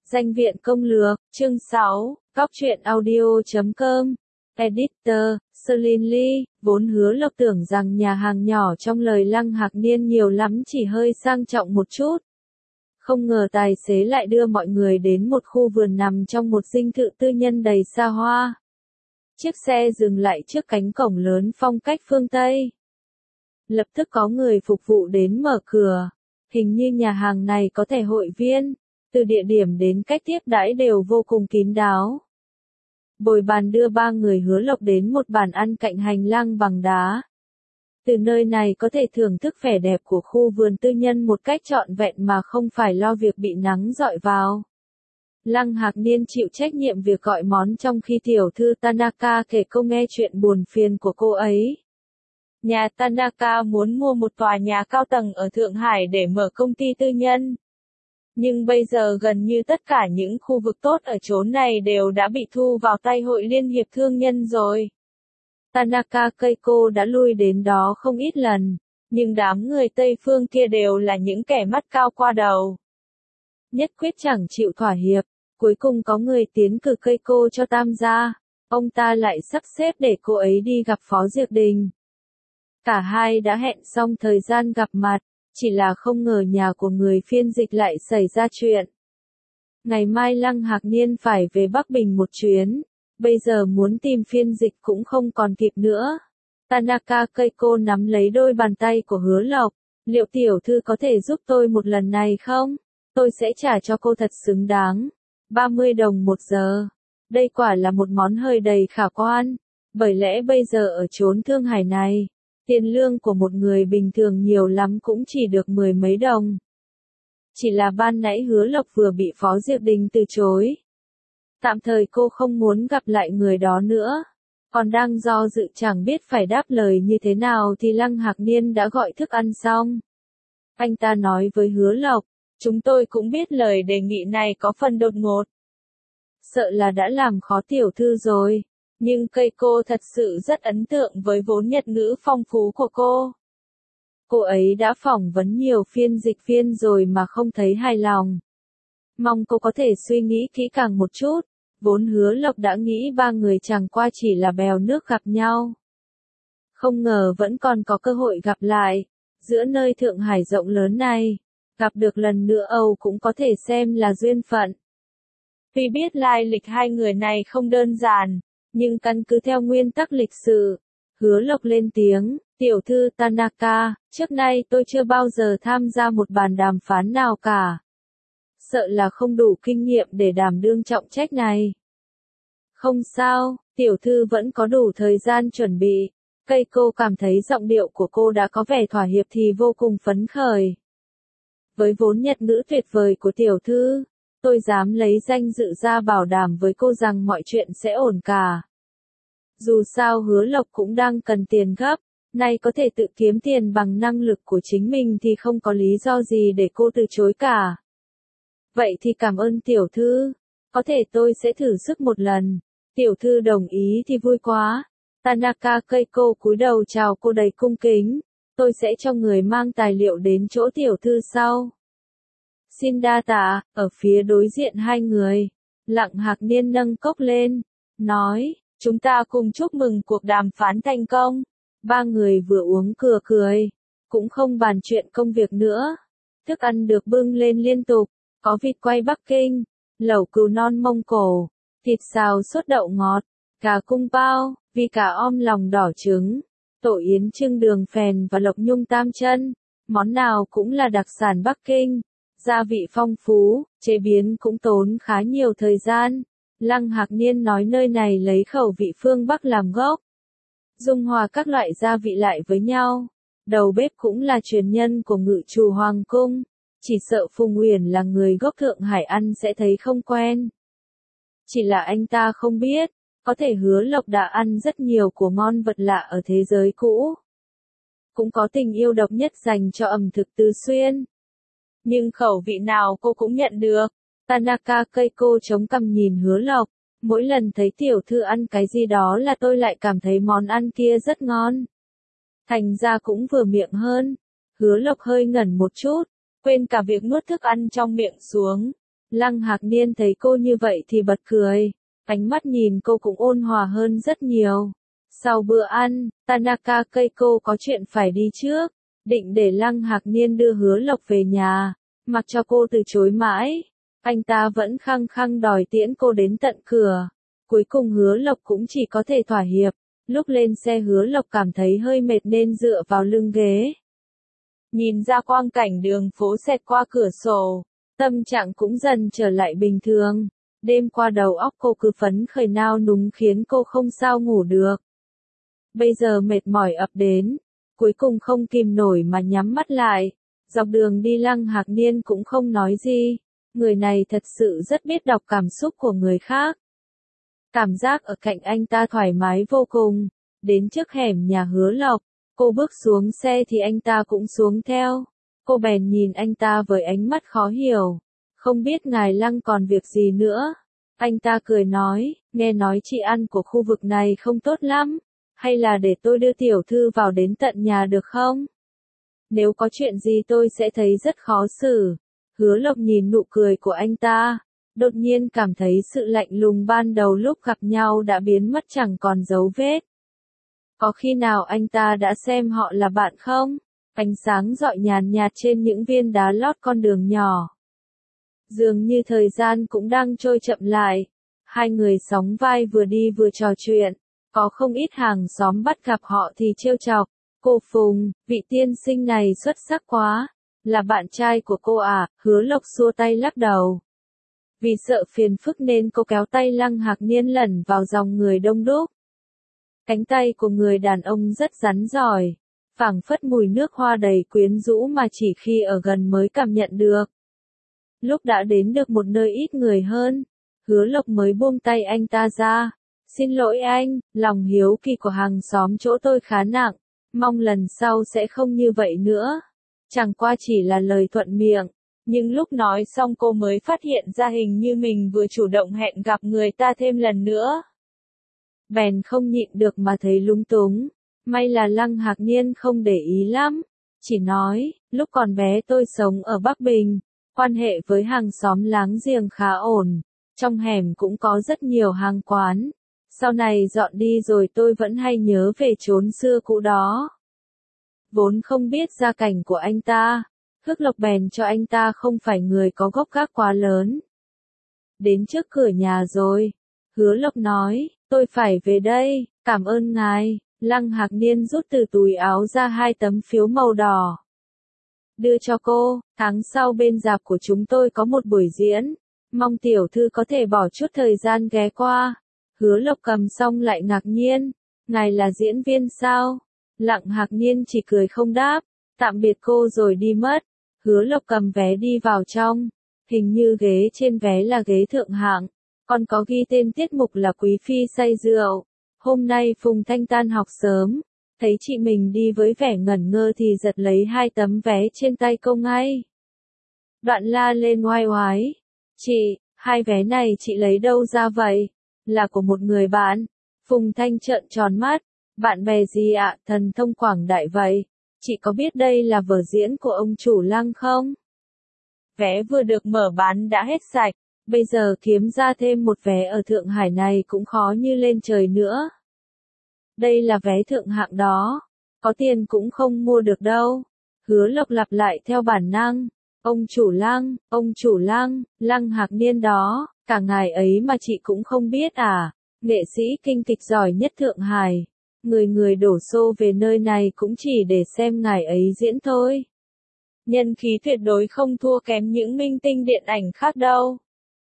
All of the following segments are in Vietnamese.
Danh viện công lược, chương 6, Góc truyện audio.com. Editor, Celine Lee, vốn Hứa Lộc tưởng rằng nhà hàng nhỏ trong lời Lăng Hạc Niên nhiều lắm chỉ hơi sang trọng một chút. Không ngờ tài xế lại đưa mọi người đến một khu vườn nằm trong một dinh thự tư nhân đầy xa hoa. Chiếc xe dừng lại trước cánh cổng lớn phong cách phương Tây. Lập tức có người phục vụ đến mở cửa. Hình như nhà hàng này có thẻ hội viên. Từ địa điểm đến cách tiếp đãi đều vô cùng kín đáo. Bồi bàn đưa ba người Hứa Lộc đến một bàn ăn cạnh hành lang bằng đá. Từ nơi này có thể thưởng thức vẻ đẹp của khu vườn tư nhân một cách trọn vẹn mà không phải lo việc bị nắng rọi vào. Lăng Hạc Niên chịu trách nhiệm việc gọi món trong khi tiểu thư Tanaka kể cô nghe chuyện buồn phiền của cô ấy. Nhà Tanaka muốn mua một tòa nhà cao tầng ở Thượng Hải để mở công ty tư nhân. Nhưng bây giờ gần như tất cả những khu vực tốt ở chốn này đều đã bị thu vào tay Hội Liên hiệp Thương nhân rồi. Tanaka Keiko đã lui đến đó không ít lần, nhưng đám người Tây phương kia đều là những kẻ mắt cao qua đầu. Nhất quyết chẳng chịu thỏa hiệp, cuối cùng có người tiến cử Keiko cho tam gia, ông ta lại sắp xếp để cô ấy đi gặp Phó Diệp Đình. Cả hai đã hẹn xong thời gian gặp mặt. Chỉ là không ngờ nhà của người phiên dịch lại xảy ra chuyện. Ngày mai Lăng Hạc Niên phải về Bắc Bình một chuyến, bây giờ muốn tìm phiên dịch cũng không còn kịp nữa. Tanaka Keiko nắm lấy đôi bàn tay của Hứa Lộc, liệu tiểu thư có thể giúp tôi một lần này không? Tôi sẽ trả cho cô thật xứng đáng. 30 đồng một giờ. Đây quả là một món hơi đầy khả quan, bởi lẽ bây giờ ở chốn Thương Hải này, tiền lương của một người bình thường nhiều lắm cũng chỉ được 10 mấy đồng. Chỉ là ban nãy Hứa Lộc vừa bị Phó Diệp Đình từ chối. Tạm thời cô không muốn gặp lại người đó nữa. Còn đang do dự chẳng biết phải đáp lời như thế nào thì Lăng Hạc Niên đã gọi thức ăn xong. Anh ta nói với Hứa Lộc, chúng tôi cũng biết lời đề nghị này có phần đột ngột. Sợ là đã làm khó tiểu thư rồi. Nhưng Keiko thật sự rất ấn tượng với vốn Nhật ngữ phong phú của cô. Cô ấy đã phỏng vấn nhiều phiên dịch viên rồi mà không thấy hài lòng. Mong cô có thể suy nghĩ kỹ càng một chút. Vốn Hứa Lộc đã nghĩ ba người chẳng qua chỉ là bèo nước gặp nhau. Không ngờ vẫn còn có cơ hội gặp lại. Giữa nơi Thượng Hải rộng lớn này, gặp được lần nữa Âu cũng có thể xem là duyên phận. Tuy biết lai lịch hai người này không đơn giản, nhưng căn cứ theo nguyên tắc lịch sử, Hứa Lộc lên tiếng, tiểu thư Tanaka, trước nay tôi chưa bao giờ tham gia một bàn đàm phán nào cả. Sợ là không đủ kinh nghiệm để đảm đương trọng trách này. Không sao, tiểu thư vẫn có đủ thời gian chuẩn bị. Keiko cảm thấy giọng điệu của cô đã có vẻ thỏa hiệp thì vô cùng phấn khởi. Với vốn Nhật ngữ tuyệt vời của tiểu thư, tôi dám lấy danh dự ra bảo đảm với cô rằng mọi chuyện sẽ ổn cả. Dù sao Hứa Lộc cũng đang cần tiền gấp, nay có thể tự kiếm tiền bằng năng lực của chính mình thì không có lý do gì để cô từ chối cả. Vậy thì cảm ơn tiểu thư, có thể tôi sẽ thử sức một lần. Tiểu thư đồng ý thì vui quá. Tanaka Keiko cúi đầu chào cô đầy cung kính, tôi sẽ cho người mang tài liệu đến chỗ tiểu thư sau. Xin đa tạ. Ở phía đối diện hai người, Lăng Hạc Niên nâng cốc lên, nói, chúng ta cùng chúc mừng cuộc đàm phán thành công. Ba người vừa uống cười cười, cũng không bàn chuyện công việc nữa. Thức ăn được bưng lên liên tục, có vịt quay Bắc Kinh, lẩu cừu non Mông Cổ, thịt xào sốt đậu ngọt, gà cung bao, vi cá om lòng đỏ trứng, tổ yến trưng đường phèn và lộc nhung tam chân. Món nào cũng là đặc sản Bắc Kinh. Gia vị phong phú, chế biến cũng tốn khá nhiều thời gian. Lăng Hạc Niên nói nơi này lấy khẩu vị phương Bắc làm gốc, dung hòa các loại gia vị lại với nhau. Đầu bếp cũng là truyền nhân của ngự trù Hoàng cung. Chỉ sợ Phùng Uyển là người gốc Thượng Hải ăn sẽ thấy không quen. Chỉ là anh ta không biết, có thể Hứa Lộc đã ăn rất nhiều của ngon vật lạ ở thế giới cũ. Cũng có tình yêu độc nhất dành cho ẩm thực Từ Xuyên. Nhưng khẩu vị nào cô cũng nhận được. Tanaka Keiko chống cằm nhìn Hứa Lộc, mỗi lần thấy tiểu thư ăn cái gì đó là tôi lại cảm thấy món ăn kia rất ngon. Thành ra cũng vừa miệng hơn. Hứa Lộc hơi ngẩn một chút, quên cả việc nuốt thức ăn trong miệng xuống. Lăng Hạc Niên thấy cô như vậy thì bật cười, ánh mắt nhìn cô cũng ôn hòa hơn rất nhiều. Sau bữa ăn, Tanaka Keiko có chuyện phải đi trước, định để Lăng Hạc Niên đưa Hứa Lộc về nhà, mặc cho cô từ chối mãi. Anh ta vẫn khăng khăng đòi tiễn cô đến tận cửa. Cuối cùng Hứa Lộc cũng chỉ có thể thỏa hiệp. Lúc lên xe Hứa Lộc cảm thấy hơi mệt nên dựa vào lưng ghế. Nhìn ra quang cảnh đường phố xẹt qua cửa sổ, tâm trạng cũng dần trở lại bình thường. Đêm qua đầu óc cô cứ phấn khởi nao núng khiến cô không sao ngủ được. Bây giờ mệt mỏi ập đến, cuối cùng không kìm nổi mà nhắm mắt lại. Dọc đường đi Lăng Hạc Niên cũng không nói gì. Người này thật sự rất biết đọc cảm xúc của người khác. Cảm giác ở cạnh anh ta thoải mái vô cùng. Đến trước hẻm nhà Hứa Lộc, cô bước xuống xe thì anh ta cũng xuống theo. Cô bèn nhìn anh ta với ánh mắt khó hiểu. Không biết ngài Lăng còn việc gì nữa. Anh ta cười nói, nghe nói chị ăn của khu vực này không tốt lắm. Hay là để tôi đưa tiểu thư vào đến tận nhà được không? Nếu có chuyện gì tôi sẽ thấy rất khó xử. Hứa Lộc nhìn nụ cười của anh ta, đột nhiên cảm thấy sự lạnh lùng ban đầu lúc gặp nhau đã biến mất chẳng còn dấu vết. Có khi nào anh ta đã xem họ là bạn không? Ánh sáng rọi nhàn nhạt trên những viên đá lót con đường nhỏ. Dường như thời gian cũng đang trôi chậm lại. Hai người sóng vai vừa đi vừa trò chuyện. Có không ít hàng xóm bắt gặp họ thì trêu chọc. Cô Phùng, vị tiên sinh này xuất sắc quá. Là bạn trai của cô à? Hứa Lộc xua tay lắc đầu. Vì sợ phiền phức nên cô kéo tay Lăng Hạc Niên lẩn vào dòng người đông đúc. Cánh tay của người đàn ông rất rắn giỏi, phảng phất mùi nước hoa đầy quyến rũ mà chỉ khi ở gần mới cảm nhận được. Lúc đã đến được một nơi ít người hơn, Hứa Lộc mới buông tay anh ta ra. Xin lỗi anh, lòng hiếu kỳ của hàng xóm chỗ tôi khá nặng, mong lần sau sẽ không như vậy nữa. Chẳng qua chỉ là lời thuận miệng, nhưng lúc nói xong cô mới phát hiện ra hình như mình vừa chủ động hẹn gặp người ta thêm lần nữa. Bèn không nhịn được mà thấy lung túng, may là Lăng Hạc Niên không để ý lắm, chỉ nói, lúc còn bé tôi sống ở Bắc Bình, quan hệ với hàng xóm láng giềng khá ổn, trong hẻm cũng có rất nhiều hàng quán, sau này dọn đi rồi tôi vẫn hay nhớ về chốn xưa cũ đó. Vốn không biết gia cảnh của anh ta, Hước Lộc bèn cho anh ta không phải người có gốc gác quá lớn. Đến trước cửa nhà rồi, Hứa Lộc nói, tôi phải về đây, cảm ơn ngài. Lăng Hạc Niên rút từ túi áo ra 2 tấm phiếu màu đỏ. Đưa cho cô, tháng sau bên rạp của chúng tôi có một buổi diễn, mong tiểu thư có thể bỏ chút thời gian ghé qua. Hứa Lộc cầm xong lại ngạc nhiên, ngài là diễn viên sao? Lăng Hạc Niên chỉ cười không đáp, tạm biệt cô rồi đi mất. Hứa Lộc cầm vé đi vào trong, hình như ghế trên vé là ghế thượng hạng, còn có ghi tên tiết mục là Quý Phi say rượu. Hôm nay Phùng Thanh tan học sớm, thấy chị mình đi với vẻ ngẩn ngơ thì giật lấy 2 tấm vé trên tay cô ngay. Đoạn la lên oai oái, chị, 2 vé này chị lấy đâu ra vậy? Là của một người bạn. Phùng Thanh trợn tròn mắt, bạn bè gì ạ, thần thông quảng đại vậy? Chị có biết đây là vở diễn của ông chủ Lăng không? Vé vừa được mở bán đã hết sạch, bây giờ kiếm ra thêm một vé ở Thượng Hải này cũng khó như lên trời nữa. Đây là vé thượng hạng đó, có tiền cũng không mua được đâu. Hứa Lộc lặp lại theo bản năng, ông chủ Lăng, Lăng Hạc Niên đó, cả ngài ấy mà chị cũng không biết à, nghệ sĩ kinh kịch giỏi nhất Thượng Hải. Người người đổ xô về nơi này cũng chỉ để xem ngài ấy diễn thôi. Nhân khí tuyệt đối không thua kém những minh tinh điện ảnh khác đâu.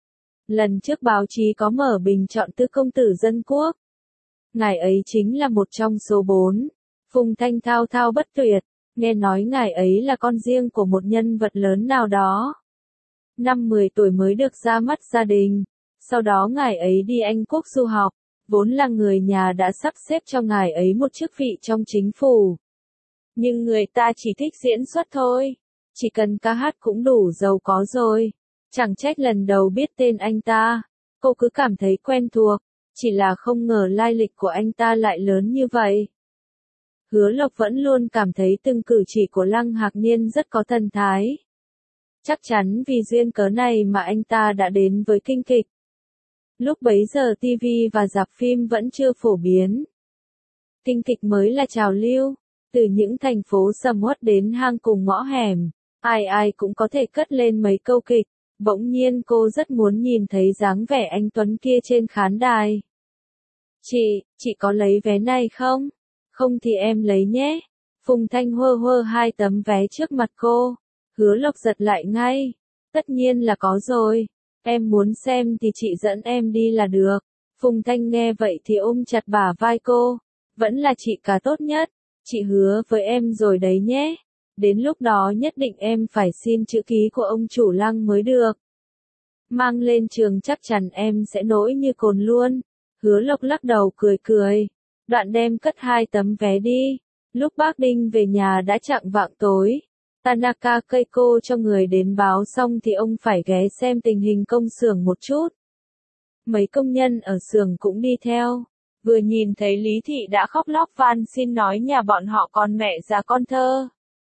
Lần trước báo chí có mở bình chọn Tư công tử dân quốc. Ngài ấy chính là một trong số 4. Phùng Thanh thao thao bất tuyệt, nghe nói ngài ấy là con riêng của một nhân vật lớn nào đó. Năm 10 tuổi mới được ra mắt gia đình, sau đó ngài ấy đi Anh Quốc du học, vốn là người nhà đã sắp xếp cho ngài ấy một chức vị trong chính phủ. Nhưng người ta chỉ thích diễn xuất thôi, chỉ cần ca hát cũng đủ giàu có rồi. Chẳng trách lần đầu biết tên anh ta, cô cứ cảm thấy quen thuộc, chỉ là không ngờ lai lịch của anh ta lại lớn như vậy. Hứa Lộc vẫn luôn cảm thấy từng cử chỉ của Lăng Hạc Niên rất có thần thái. Chắc chắn vì duyên cớ này mà anh ta đã đến với kinh kịch. Lúc bấy giờ TV và rạp phim vẫn chưa phổ biến. Kinh kịch mới là trào lưu, từ những thành phố sầm uất đến hang cùng ngõ hẻm, ai ai cũng có thể cất lên mấy câu kịch. Bỗng nhiên cô rất muốn nhìn thấy dáng vẻ anh Tuấn kia trên khán đài. Chị có lấy vé này không? Không thì em lấy nhé. Phùng Thanh hơ hơ hai tấm vé trước mặt cô. Hứa Lộc giật lại ngay. Tất nhiên là có rồi. Em muốn xem thì chị dẫn em đi là được. Phùng Thanh nghe vậy thì ôm chặt bả vai cô. Vẫn là chị cả tốt nhất. Chị hứa với em rồi đấy nhé. Đến lúc đó nhất định em phải xin chữ ký của ông chủ Lăng mới được. Mang lên trường chắc chắn em sẽ nổi như cồn luôn. Hứa Lộc lắc đầu cười cười. Đoạn đem cất hai tấm vé đi. Lúc bác Đinh về nhà đã chạng vạng tối. Tanaka Keiko cho người đến báo xong thì ông phải ghé xem tình hình công xưởng một chút. Mấy công nhân ở xưởng cũng đi theo. Vừa nhìn thấy Lý Thị đã khóc lóc van xin nói nhà bọn họ còn mẹ già con thơ.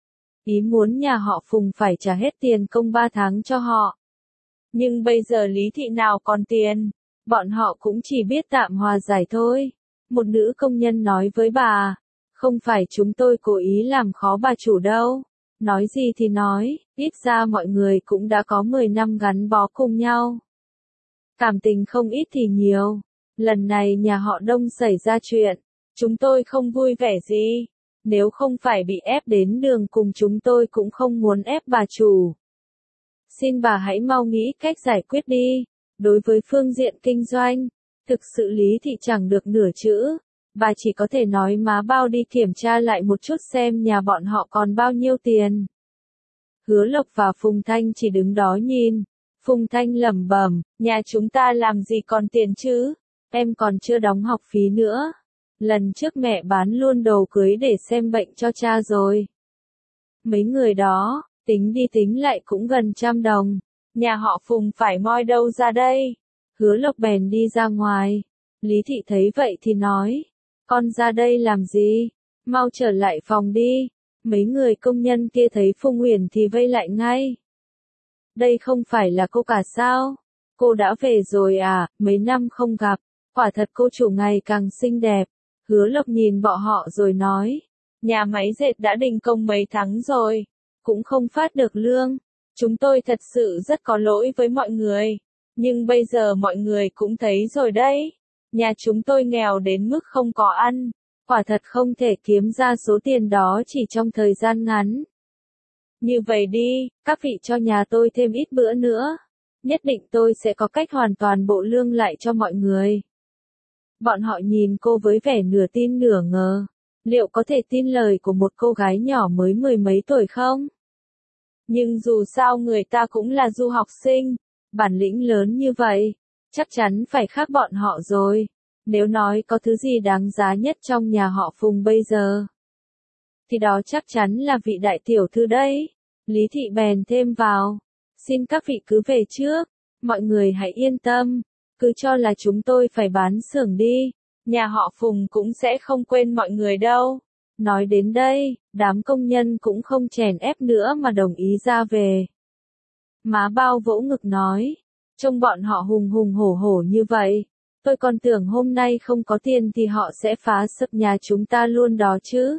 Ý muốn nhà họ Phùng phải trả hết tiền công 3 tháng cho họ. Nhưng bây giờ Lý Thị nào còn tiền, bọn họ cũng chỉ biết tạm hòa giải thôi. Một nữ công nhân nói với bà, không phải chúng tôi cố ý làm khó bà chủ đâu. Nói gì thì nói, ít ra mọi người cũng đã có 10 năm gắn bó cùng nhau. Cảm tình không ít thì nhiều. Lần này nhà họ Đông xảy ra chuyện, chúng tôi không vui vẻ gì. Nếu không phải bị ép đến đường cùng chúng tôi cũng không muốn ép bà chủ. Xin bà hãy mau nghĩ cách giải quyết đi. Đối với phương diện kinh doanh, thực sự Lý Thị chẳng được nửa chữ. Bà chỉ có thể nói má bao đi kiểm tra lại một chút xem nhà bọn họ còn bao nhiêu tiền. Hứa Lộc và Phùng Thanh chỉ đứng đó nhìn. Phùng Thanh lẩm bẩm, nhà chúng ta làm gì còn tiền chứ? Em còn chưa đóng học phí nữa. Lần trước mẹ bán luôn đồ cưới để xem bệnh cho cha rồi. Mấy người đó, tính đi tính lại cũng gần 100 đồng. Nhà họ Phùng phải moi đâu ra đây? Hứa Lộc bèn đi ra ngoài. Lý Thị thấy vậy thì nói, con ra đây làm gì? Mau trở lại phòng đi. Mấy người công nhân kia thấy Phùng Uyển thì vây lại ngay. Đây không phải là cô cả sao? Cô đã về rồi à, mấy năm không gặp. Quả thật cô chủ ngày càng xinh đẹp. Hứa Lộc nhìn bọn họ rồi nói, nhà máy dệt đã đình công mấy tháng rồi, cũng không phát được lương. Chúng tôi thật sự rất có lỗi với mọi người. Nhưng bây giờ mọi người cũng thấy rồi đấy. Nhà chúng tôi nghèo đến mức không có ăn. Quả thật không thể kiếm ra số tiền đó chỉ trong thời gian ngắn. Như vậy đi, các vị cho nhà tôi thêm ít bữa nữa. Nhất định tôi sẽ có cách hoàn toàn bộ lương lại cho mọi người. Bọn họ nhìn cô với vẻ nửa tin nửa ngờ. Liệu có thể tin lời của một cô gái nhỏ mới 10 mấy tuổi không? Nhưng dù sao người ta cũng là du học sinh, bản lĩnh lớn như vậy, chắc chắn phải khác bọn họ rồi. Nếu nói có thứ gì đáng giá nhất trong nhà họ Phùng bây giờ, thì đó chắc chắn là vị đại tiểu thư đấy. Lý Thị bèn thêm vào, xin các vị cứ về trước, mọi người hãy yên tâm, cứ cho là chúng tôi phải bán xưởng đi, nhà họ Phùng cũng sẽ không quên mọi người đâu. Nói đến đây, đám công nhân cũng không chèn ép nữa mà đồng ý ra về. Má Bao vỗ ngực nói, trông bọn họ hùng hùng hổ hổ như vậy, tôi còn tưởng hôm nay không có tiền thì họ sẽ phá sập nhà chúng ta luôn đó chứ.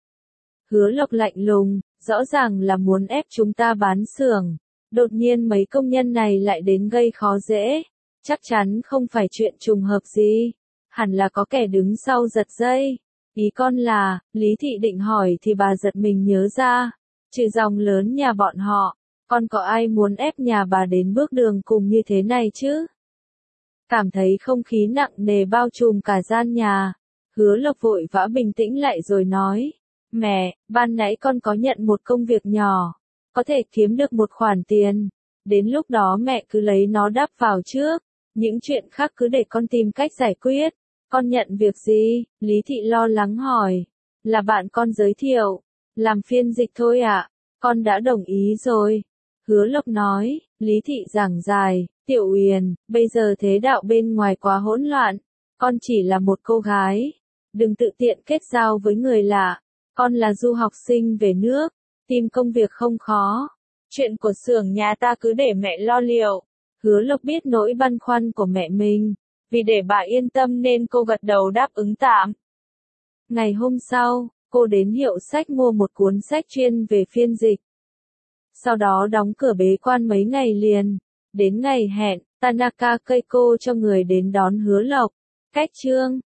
Hứa Lộc lạnh lùng, rõ ràng là muốn ép chúng ta bán xưởng. Đột nhiên mấy công nhân này lại đến gây khó dễ. Chắc chắn không phải chuyện trùng hợp gì. Hẳn là có kẻ đứng sau giật dây. Ý con là, Lý Thị định hỏi thì bà giật mình nhớ ra. Trừ dòng lớn nhà bọn họ, còn có ai muốn ép nhà bà đến bước đường cùng như thế này chứ? Cảm thấy không khí nặng nề bao trùm cả gian nhà. Hứa Lộc vội vã bình tĩnh lại rồi nói. Mẹ, ban nãy con có nhận một công việc nhỏ, có thể kiếm được một khoản tiền. Đến lúc đó mẹ cứ lấy nó đắp vào trước, những chuyện khác cứ để con tìm cách giải quyết. Con nhận việc gì? Lý Thị lo lắng hỏi. Là bạn con giới thiệu, làm phiên dịch thôi ạ. Con đã đồng ý rồi. Hứa Lộc nói, Lý Thị giảng dài, Tiểu Uyển, bây giờ thế đạo bên ngoài quá hỗn loạn. Con chỉ là một cô gái. Đừng tự tiện kết giao với người lạ. Con là du học sinh về nước, tìm công việc không khó. Chuyện của xưởng nhà ta cứ để mẹ lo liệu. Hứa Lộc biết nỗi băn khoăn của mẹ mình, vì để bà yên tâm nên cô gật đầu đáp ứng tạm. Ngày hôm sau, cô đến hiệu sách mua một cuốn sách chuyên về phiên dịch. Sau đó đóng cửa bế quan mấy ngày liền. Đến ngày hẹn, Tanaka Keiko cho người đến đón Hứa Lộc. Cách chương